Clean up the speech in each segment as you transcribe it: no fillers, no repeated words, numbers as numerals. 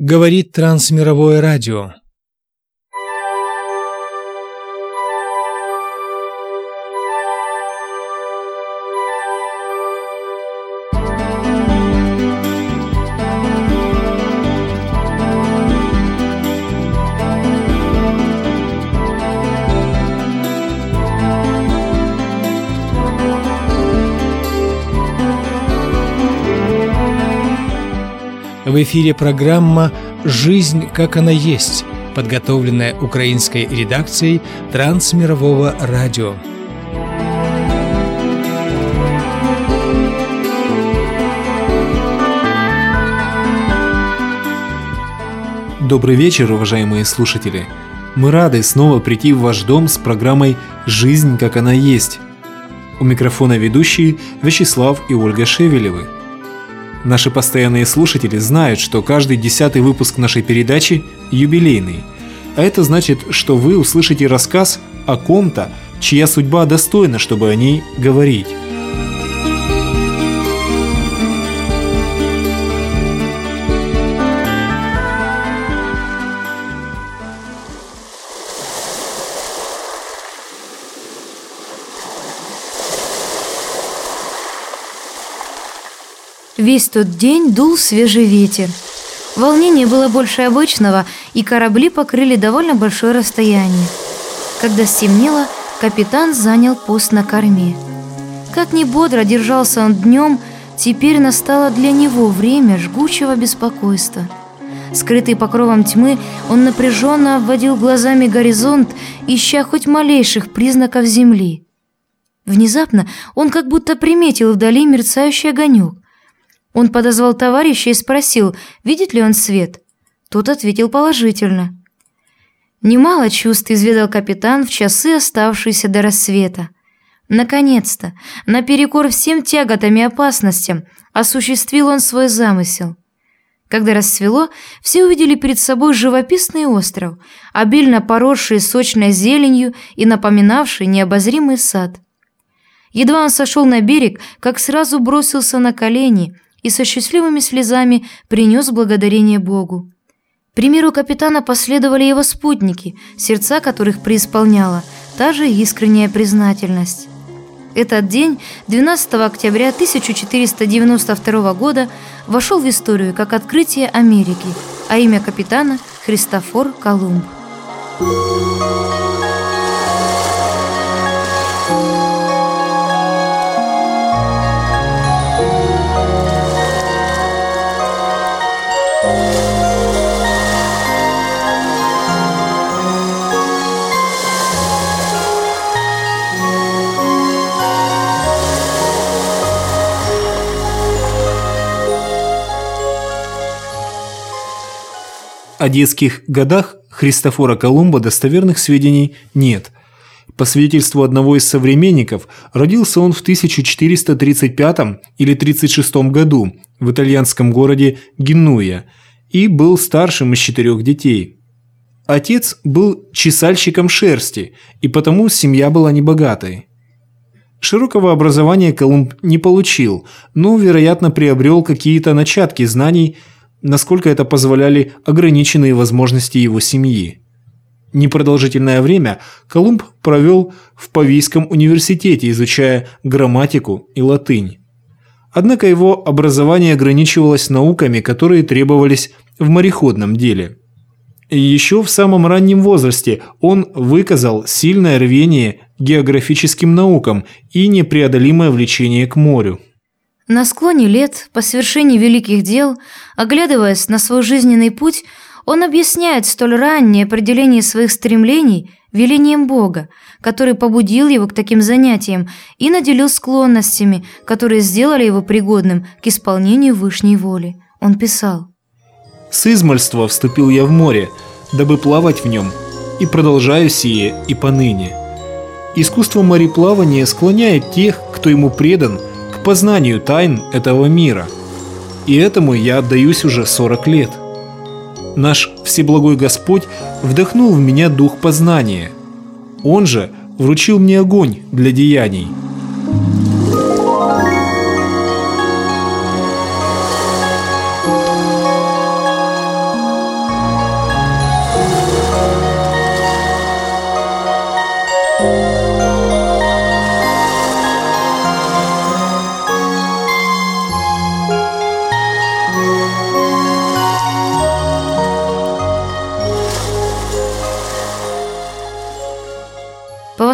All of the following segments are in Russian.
Говорит Трансмировое радио. В эфире программа «Жизнь, как она есть», подготовленная украинской редакцией Трансмирового радио. Добрый вечер, уважаемые слушатели! Мы рады снова прийти в ваш дом с программой «Жизнь, как она есть». У микрофона ведущие Вячеслав и Ольга Шевелевы. Наши постоянные слушатели знают, что каждый 10-й выпуск нашей передачи юбилейный. А это значит, что вы услышите рассказ о ком-то, чья судьба достойна, чтобы о ней говорить. Весь тот день дул свежий ветер. Волнение было больше обычного, и корабли покрыли довольно большое расстояние. Когда стемнело, капитан занял пост на корме. Как ни бодро держался он днем, теперь настало для него время жгучего беспокойства. Скрытый покровом тьмы, он напряженно обводил глазами горизонт, ища хоть малейших признаков земли. Внезапно он как будто приметил вдали мерцающий огонек. Он подозвал товарища и спросил, видит ли он свет. Тот ответил положительно. Немало чувств изведал капитан в часы, оставшиеся до рассвета. Наконец-то, наперекор всем тяготам и опасностям, осуществил он свой замысел. Когда рассвело, все увидели перед собой живописный остров, обильно поросший сочной зеленью и напоминавший необозримый сад. Едва он сошел на берег, как сразу бросился на колени и со счастливыми слезами принес благодарение Богу. Примеру капитана последовали его спутники, сердца которых преисполняла та же искренняя признательность. Этот день, 12 октября 1492 года, вошел в историю как открытие Америки, а имя капитана – Христофор Колумб. О детских годах Христофора Колумба достоверных сведений нет. По свидетельству одного из современников, родился он в 1435 или 36 году в итальянском городе Генуя и был старшим из 4 детей. Отец был чесальщиком шерсти, и потому семья была небогатой. Широкого образования Колумб не получил, но, вероятно, приобрел какие-то начатки знаний, насколько это позволяли ограниченные возможности его семьи. Непродолжительное время Колумб провел в Павийском университете, изучая грамматику и латынь. Однако его образование ограничивалось науками, которые требовались в мореходном деле. И еще в самом раннем возрасте он выказал сильное рвение к географическим наукам и непреодолимое влечение к морю. На склоне лет, по свершении великих дел, оглядываясь на свой жизненный путь, он объясняет столь раннее определение своих стремлений велением Бога, который побудил его к таким занятиям и наделил склонностями, которые сделали его пригодным к исполнению вышней воли. Он писал: «С измальства вступил я в море, дабы плавать в нем, и продолжаю сие и поныне. Искусство мореплавания склоняет тех, кто ему предан, к познанию тайн этого мира. И этому я отдаюсь уже 40 лет. Наш Всеблагой Господь вдохнул в меня дух познания. Он же вручил мне огонь для деяний».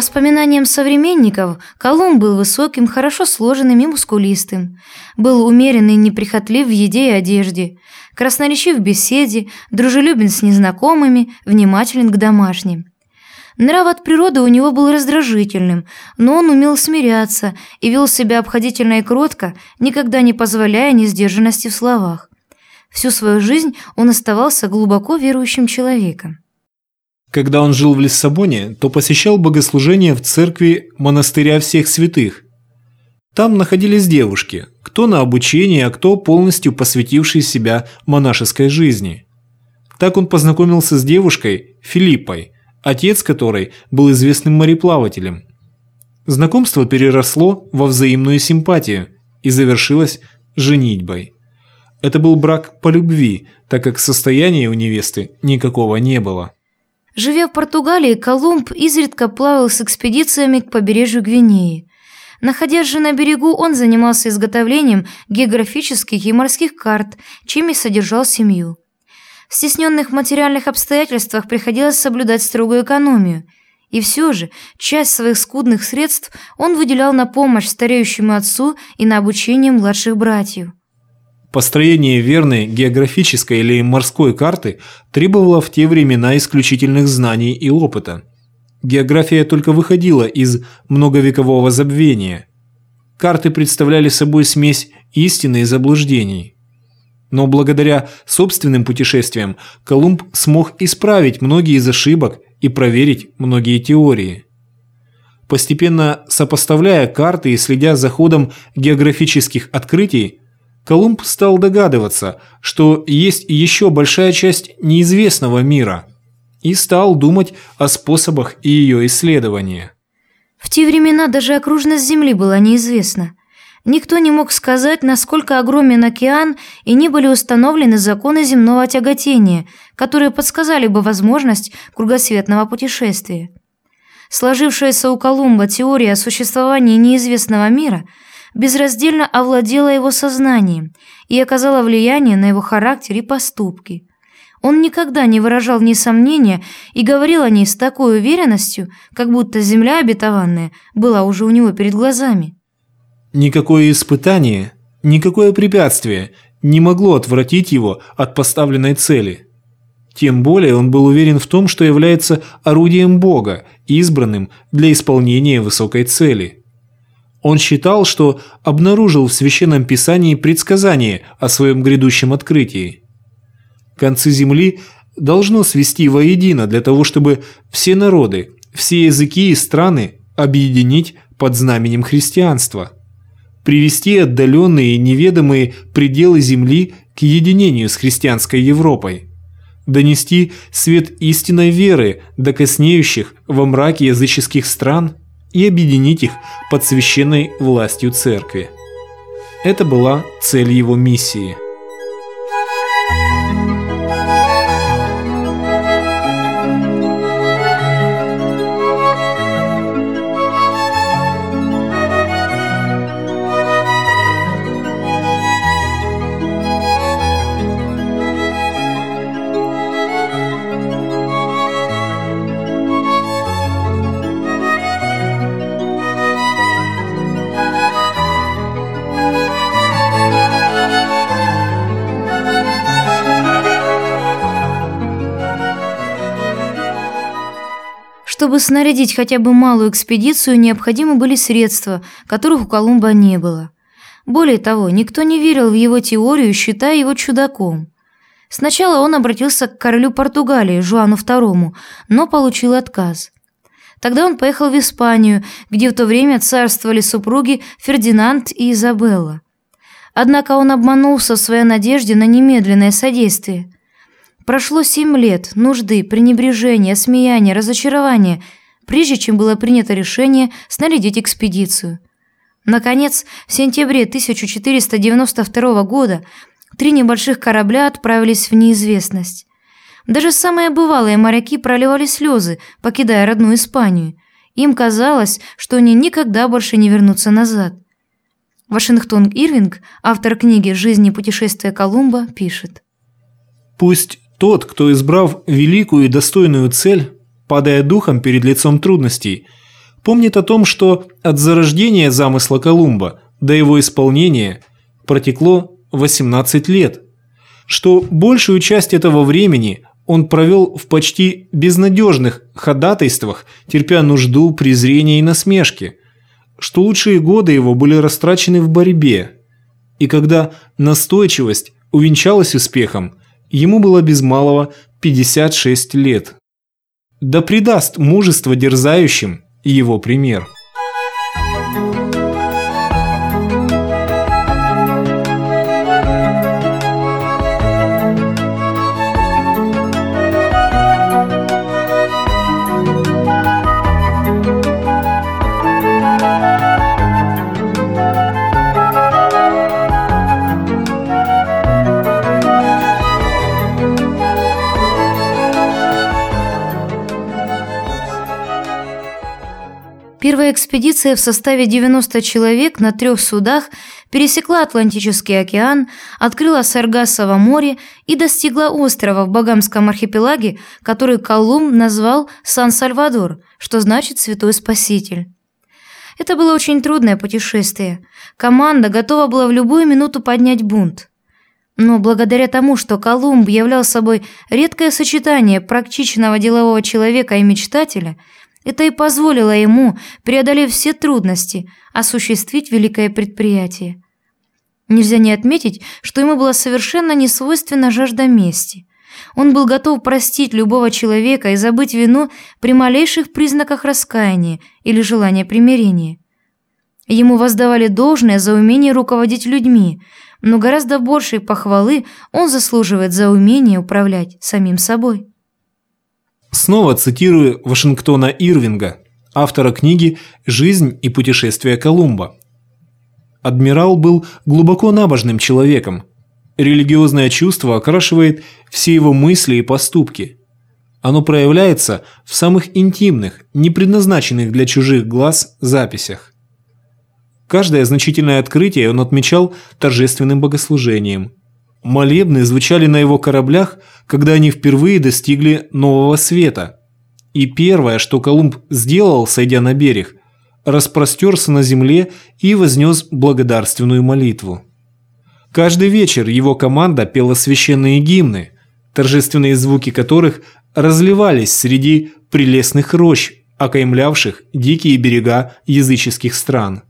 По воспоминаниям современников, Колумб был высоким, хорошо сложенным и мускулистым, был умерен и неприхотлив в еде и одежде, красноречив в беседе, дружелюбен с незнакомыми, внимателен к домашним. Нрав от природы у него был раздражительным, но он умел смиряться и вел себя обходительно и кротко, никогда не позволяя несдержанности в словах. Всю свою жизнь он оставался глубоко верующим человеком. Когда он жил в Лиссабоне, то посещал богослужения в церкви монастыря всех святых. Там находились девушки, кто на обучении, а кто полностью посвятившие себя монашеской жизни. Так он познакомился с девушкой Филиппой, отец которой был известным мореплавателем. Знакомство переросло во взаимную симпатию и завершилось женитьбой. Это был брак по любви, так как состояния у невесты никакого не было. Живя в Португалии, Колумб изредка плавал с экспедициями к побережью Гвинеи. Находясь же на берегу, он занимался изготовлением географических и морских карт, чем и содержал семью. В стесненных материальных обстоятельствах приходилось соблюдать строгую экономию. И все же часть своих скудных средств он выделял на помощь стареющему отцу и на обучение младших братьев. Построение верной географической или морской карты требовало в те времена исключительных знаний и опыта. География только выходила из многовекового забвения. Карты представляли собой смесь истины и заблуждений. Но благодаря собственным путешествиям Колумб смог исправить многие из ошибок и проверить многие теории. Постепенно сопоставляя карты и следя за ходом географических открытий, Колумб стал догадываться, что есть еще большая часть неизвестного мира, и стал думать о способах ее исследования. В те времена даже окружность Земли была неизвестна. Никто не мог сказать, насколько огромен океан, и не были установлены законы земного тяготения, которые подсказали бы возможность кругосветного путешествия. Сложившаяся у Колумба теория о существовании неизвестного мира безраздельно овладела его сознанием и оказала влияние на его характер и поступки. Он никогда не выражал ни сомнения и говорил о ней с такой уверенностью, как будто земля обетованная была уже у него перед глазами. Никакое испытание, никакое препятствие не могло отвратить его от поставленной цели. Тем более он был уверен в том, что является орудием Бога, избранным для исполнения высокой цели. Он считал, что обнаружил в Священном Писании предсказание о своем грядущем открытии. Концы земли должно свести воедино для того, чтобы все народы, все языки и страны объединить под знаменем христианства, привести отдаленные и неведомые пределы земли к единению с христианской Европой, донести свет истинной веры до коснеющих во мраке языческих стран и объединить их под священной властью церкви. Это была цель его миссии. Чтобы снарядить хотя бы малую экспедицию, необходимы были средства, которых у Колумба не было. Более того, никто не верил в его теорию, считая его чудаком. Сначала он обратился к королю Португалии, Жуану II, но получил отказ. Тогда он поехал в Испанию, где в то время царствовали супруги Фердинанд и Изабелла. Однако он обманулся в своей надежде на немедленное содействие. Прошло 7 лет нужды, пренебрежения, смеяния, разочарования, прежде чем было принято решение снарядить экспедицию. Наконец, в сентябре 1492 года 3 небольших корабля отправились в неизвестность. Даже самые бывалые моряки проливали слезы, покидая родную Испанию. Им казалось, что они никогда больше не вернутся назад. Вашингтон Ирвинг, автор книги «Жизнь и путешествия Колумба», пишет: «Пусть тот, кто, избрав великую и достойную цель, падая духом перед лицом трудностей, помнит о том, что от зарождения замысла Колумба до его исполнения протекло 18 лет, что большую часть этого времени он провел в почти безнадежных ходатайствах, терпя нужду, презрение и насмешки, что лучшие годы его были растрачены в борьбе, и когда настойчивость увенчалась успехом, ему было без малого 56 лет. Да придаст мужество дерзающим его пример. Первая экспедиция в составе 90 человек на 3 судах пересекла Атлантический океан, открыла Саргассово море и достигла острова в Багамском архипелаге, который Колумб назвал Сан-Сальвадор, что значит «Святой Спаситель». Это было очень трудное путешествие. Команда готова была в любую минуту поднять бунт. Но благодаря тому, что Колумб являл собой редкое сочетание практичного делового человека и мечтателя, это и позволило ему, преодолев все трудности, осуществить великое предприятие. Нельзя не отметить, что ему была совершенно несвойственна жажда мести. Он был готов простить любого человека и забыть вину при малейших признаках раскаяния или желания примирения. Ему воздавали должное за умение руководить людьми, но гораздо большей похвалы он заслуживает за умение управлять самим собой. Снова цитирую Вашингтона Ирвинга, автора книги «Жизнь и путешествия Колумба». Адмирал был глубоко набожным человеком. Религиозное чувство окрашивает все его мысли и поступки. Оно проявляется в самых интимных, не предназначенных для чужих глаз записях. Каждое значительное открытие он отмечал торжественным богослужением. Молебны звучали на его кораблях, когда они впервые достигли Нового Света. И первое, что Колумб сделал, сойдя на берег, распростерся на земле и вознес благодарственную молитву. Каждый вечер его команда пела священные гимны, торжественные звуки которых разливались среди прелестных рощ, окаймлявших дикие берега языческих стран.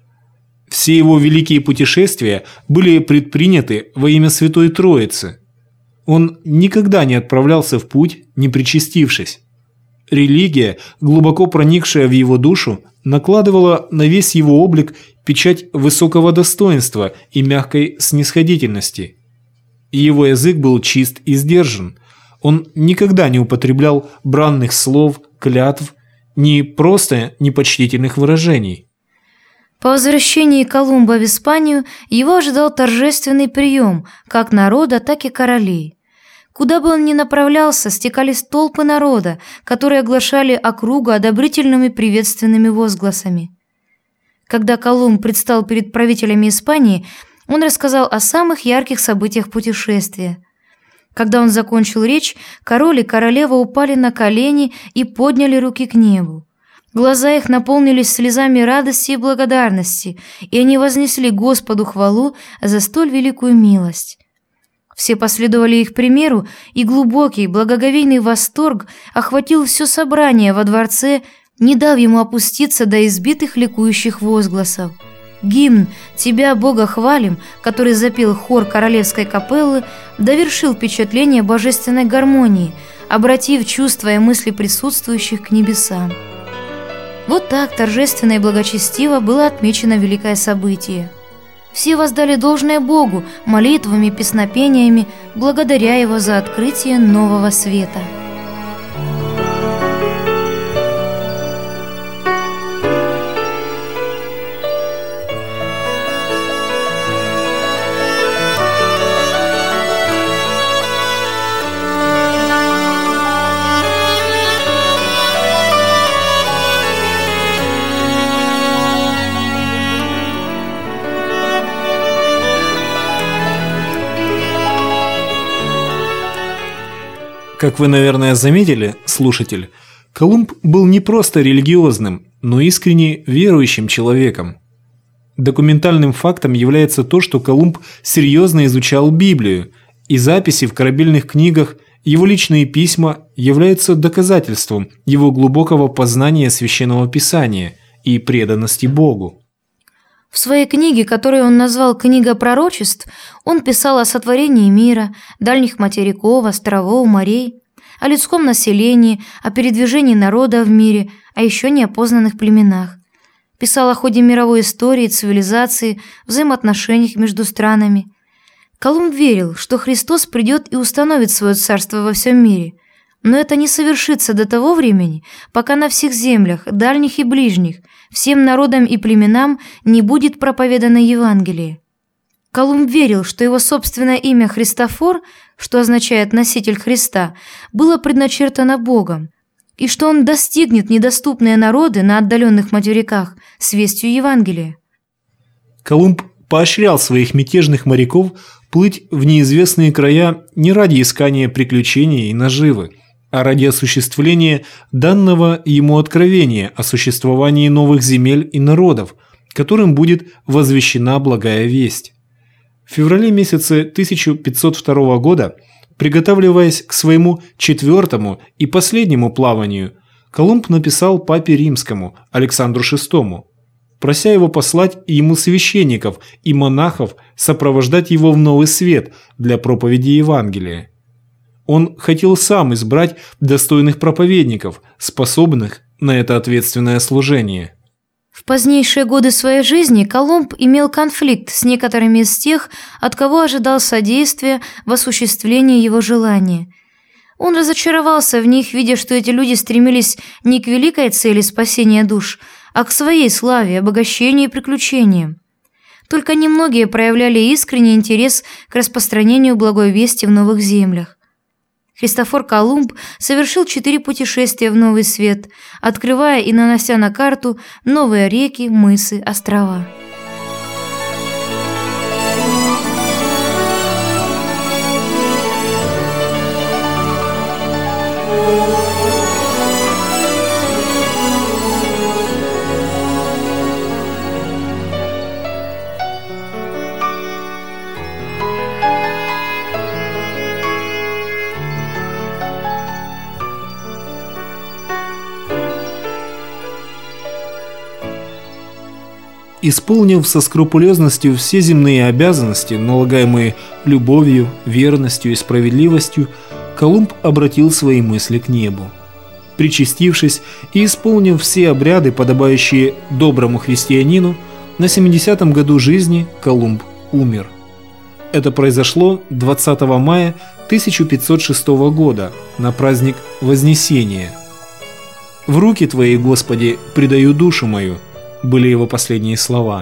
Все его великие путешествия были предприняты во имя Святой Троицы. Он никогда не отправлялся в путь, не причастившись. Религия, глубоко проникшая в его душу, накладывала на весь его облик печать высокого достоинства и мягкой снисходительности. Его язык был чист и сдержан. Он никогда не употреблял бранных слов, клятв, ни просто непочтительных выражений. По возвращении Колумба в Испанию его ожидал торжественный прием как народа, так и королей. Куда бы он ни направлялся, стекались толпы народа, которые оглашали округу одобрительными приветственными возгласами. Когда Колумб предстал перед правителями Испании, он рассказал о самых ярких событиях путешествия. Когда он закончил речь, король и королева упали на колени и подняли руки к небу. Глаза их наполнились слезами радости и благодарности, и они вознесли Господу хвалу за столь великую милость. Все последовали их примеру, и глубокий, благоговейный восторг охватил все собрание во дворце, не дав ему опуститься до избитых ликующих возгласов. Гимн «Тебя, Бога, хвалим», который запел хор королевской капеллы, довершил впечатление божественной гармонии, обратив чувства и мысли присутствующих к небесам. Вот так торжественно и благочестиво было отмечено великое событие. Все воздали должное Богу молитвами, песнопениями, благодаря Его за открытие нового света. Как вы, наверное, заметили, слушатель, Колумб был не просто религиозным, но искренне верующим человеком. Документальным фактом является то, что Колумб серьезно изучал Библию, и записи в корабельных книгах, его личные письма являются доказательством его глубокого познания Священного Писания и преданности Богу. В своей книге, которую он назвал «Книга пророчеств», он писал о сотворении мира, дальних материков, островов, морей, о людском населении, о передвижении народа в мире, о еще неопознанных племенах. Писал о ходе мировой истории, цивилизации, взаимоотношениях между странами. Колумб верил, что Христос придет и установит свое царство во всем мире, но это не совершится до того времени, пока на всех землях, дальних и ближних, всем народам и племенам не будет проповедано Евангелие. Колумб верил, что его собственное имя Христофор, что означает «носитель Христа», было предначертано Богом, и что он достигнет недоступные народы на отдаленных материках с вестью Евангелия. Колумб поощрял своих мятежных моряков плыть в неизвестные края не ради искания приключений и наживы, а ради осуществления данного ему откровения о существовании новых земель и народов, которым будет возвещена благая весть. В феврале месяце 1502 года, приготавливаясь к своему 4-му и последнему плаванию, Колумб написал папе римскому Александру VI, прося его послать ему священников и монахов сопровождать его в Новый Свет для проповеди Евангелия. Он хотел сам избрать достойных проповедников, способных на это ответственное служение. В позднейшие годы своей жизни Колумб имел конфликт с некоторыми из тех, от кого ожидал содействия в осуществлении его желания. Он разочаровался в них, видя, что эти люди стремились не к великой цели спасения душ, а к своей славе, обогащению и приключениям. Только немногие проявляли искренний интерес к распространению благой вести в новых землях. Христофор Колумб совершил 4 путешествия в Новый Свет, открывая и нанося на карту новые реки, мысы, острова. Исполнив со скрупулезностью все земные обязанности, налагаемые любовью, верностью и справедливостью, Колумб обратил свои мысли к небу. Причастившись и исполнив все обряды, подобающие доброму христианину, на 70-м году жизни Колумб умер. Это произошло 20 мая 1506 года на праздник Вознесения. «В руки Твои, Господи, предаю душу мою», были его последние слова.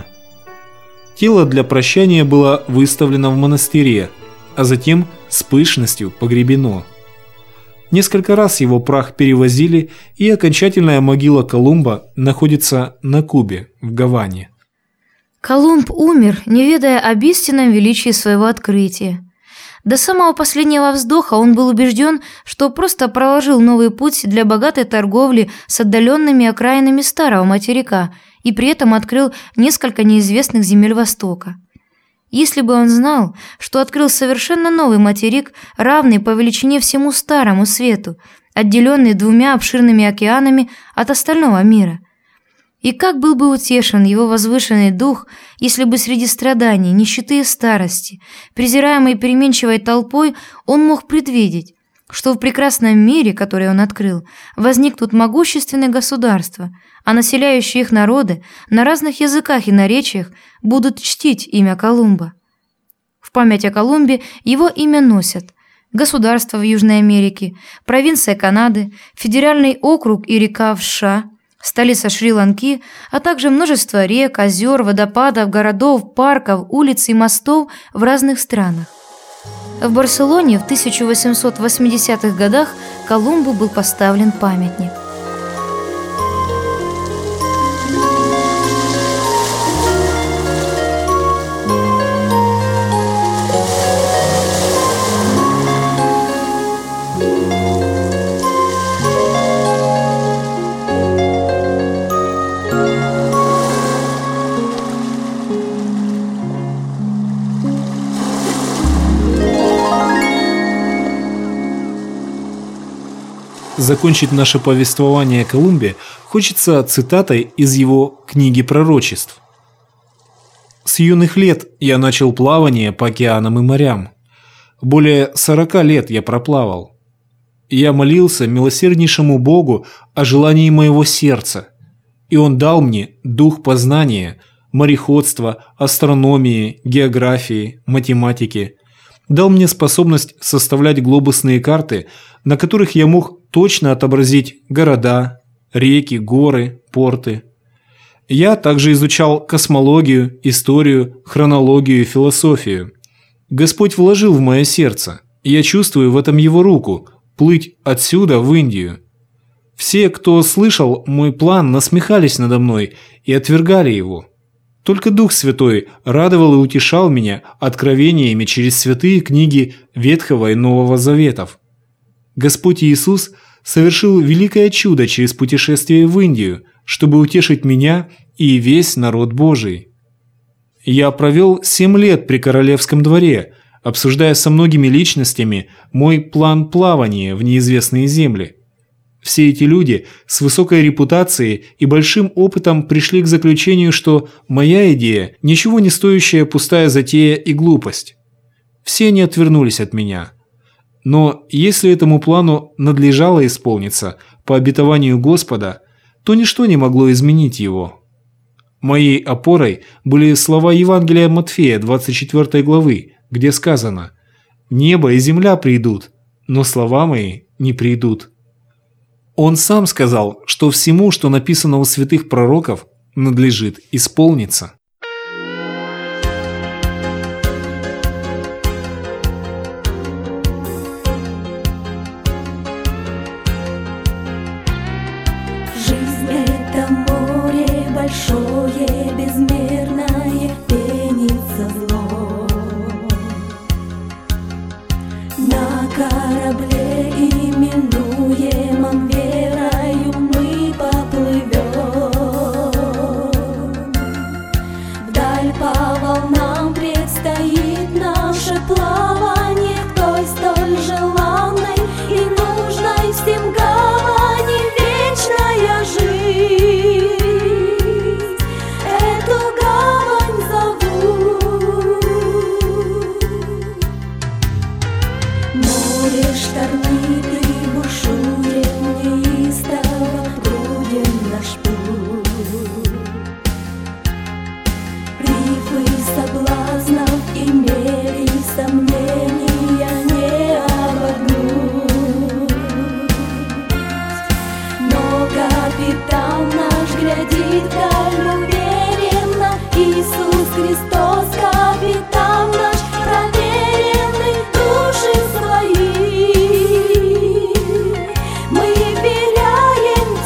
Тело для прощания было выставлено в монастыре, а затем с пышностью погребено. Несколько раз его прах перевозили, и окончательная могила Колумба находится на Кубе, в Гаване. Колумб умер, не ведая об истинном величии своего открытия. До самого последнего вздоха он был убежден, что просто проложил новый путь для богатой торговли с отдаленными окраинами старого материка и при этом открыл несколько неизвестных земель Востока. Если бы он знал, что открыл совершенно новый материк, равный по величине всему Старому Свету, отделенный 2 обширными океанами от остального мира. И как был бы утешен его возвышенный дух, если бы среди страданий, нищеты и старости, презираемой переменчивой толпой, он мог предвидеть, что в прекрасном мире, который он открыл, возникнут могущественные государства, а населяющие их народы на разных языках и наречиях будут чтить имя Колумба. В память о Колумбе его имя носят государства в Южной Америке, провинция Канады, федеральный округ и река в США, столица Шри-Ланки, а также множество рек, озер, водопадов, городов, парков, улиц и мостов в разных странах. В Барселоне в 1880-х годах Колумбу был поставлен памятник. закончить наше повествование о Колумбе хочется цитатой из его книги пророчеств. «С юных лет я начал плавание по океанам и морям. Более 40 лет я проплавал. Я молился милосерднейшему Богу о желании моего сердца, и Он дал мне дух познания, мореходства, астрономии, географии, математики, дал мне способность составлять глобусные карты, на которых я мог точно отобразить города, реки, горы, порты. Я также изучал космологию, историю, хронологию и философию. Господь вложил в мое сердце, и я чувствую в этом Его руку, плыть отсюда в Индию. Все, кто слышал мой план, насмехались надо мной и отвергали его. Только Дух Святой радовал и утешал меня откровениями через святые книги Ветхого и Нового Заветов. Господь Иисус совершил великое чудо через путешествие в Индию, чтобы утешить меня и весь народ Божий. Я провел 7 лет при королевском дворе, обсуждая со многими личностями мой план плавания в неизвестные земли. Все эти люди с высокой репутацией и большим опытом пришли к заключению, что моя идея – ничего не стоящая пустая затея и глупость. Все они отвернулись от меня. Но если этому плану надлежало исполниться по обетованию Господа, то ничто не могло изменить его. Моей опорой были слова Евангелия Матфея 24 главы, где сказано: «Небо и земля придут, но слова мои не придут». Он сам сказал, что всему, что написано у святых пророков, надлежит исполниться. Жизнь — это море большое, безмерное, пенится зло. На корабле именуемом верою мы поплывем. Вдаль по волнам предстоит наше плавание к той столь желанной и нужной всем гавани. Вечная жизнь, эту гавань зовут. Море штормит и бушует неистово, труден наш путь. Рифы соблазнов имели сомнения не обогнуть. Но капитан наш глядит вдаль уверенно. Иисус Христос, капитан наш, проверенный души свои. Мы веряем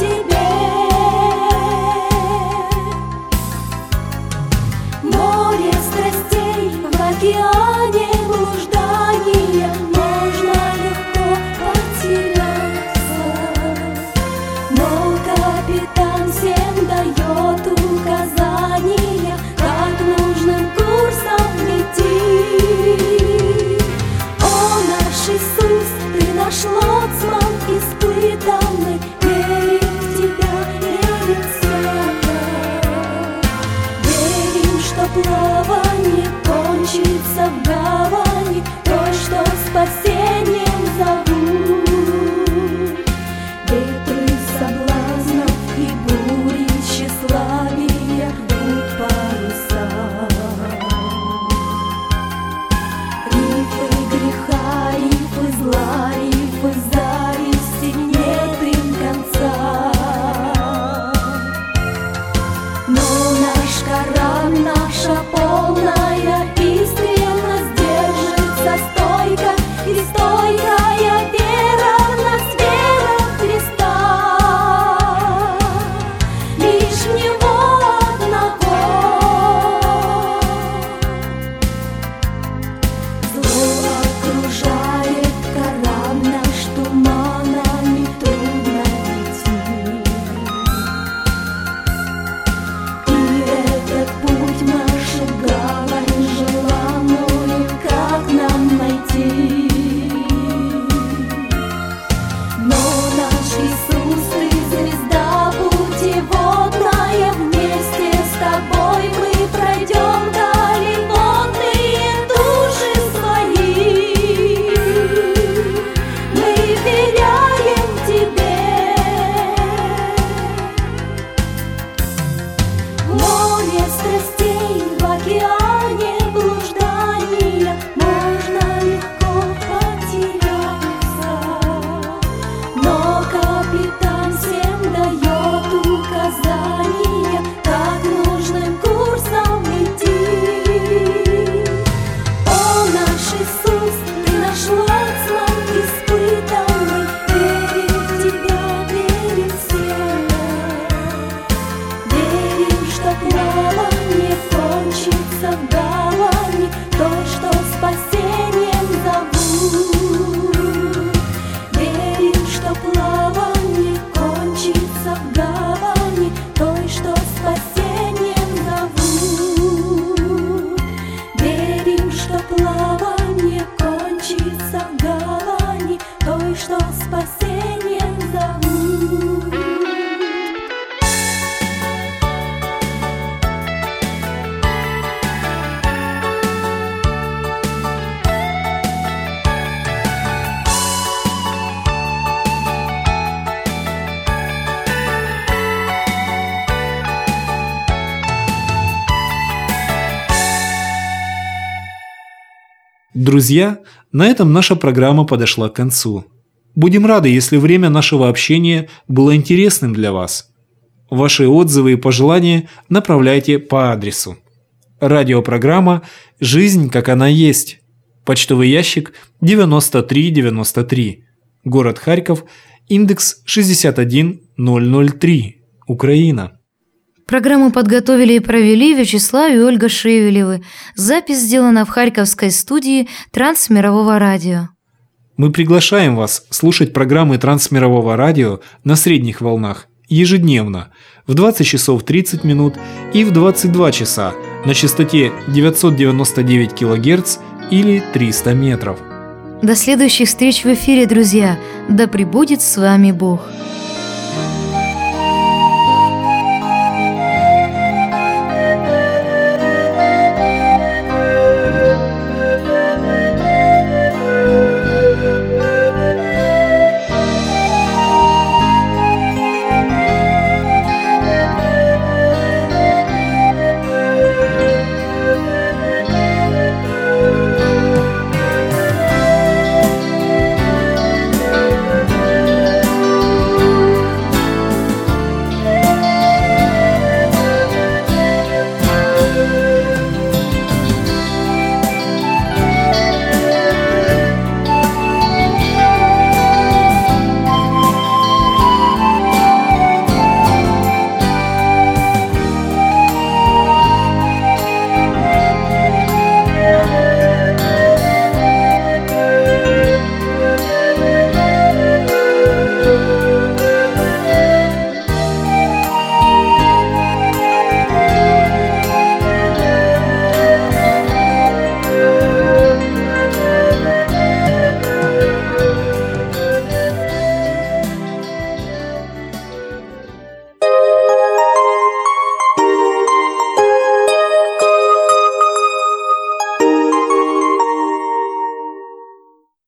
Друзья, на этом наша программа подошла к концу. Будем рады, если время нашего общения было интересным для вас. Ваши отзывы и пожелания направляйте по адресу. Радиопрограмма «Жизнь, как она есть». Почтовый ящик 9393. Город Харьков. Индекс 61003. Украина. Программу подготовили и провели Вячеслав и Ольга Шевелевы. Запись сделана в Харьковской студии Трансмирового радио. Мы приглашаем вас слушать программы Трансмирового радио на средних волнах ежедневно в 20 часов 30 минут и в 22 часа на частоте 999 кГц или 300 метров. До следующих встреч в эфире, друзья. Да пребудет с вами Бог.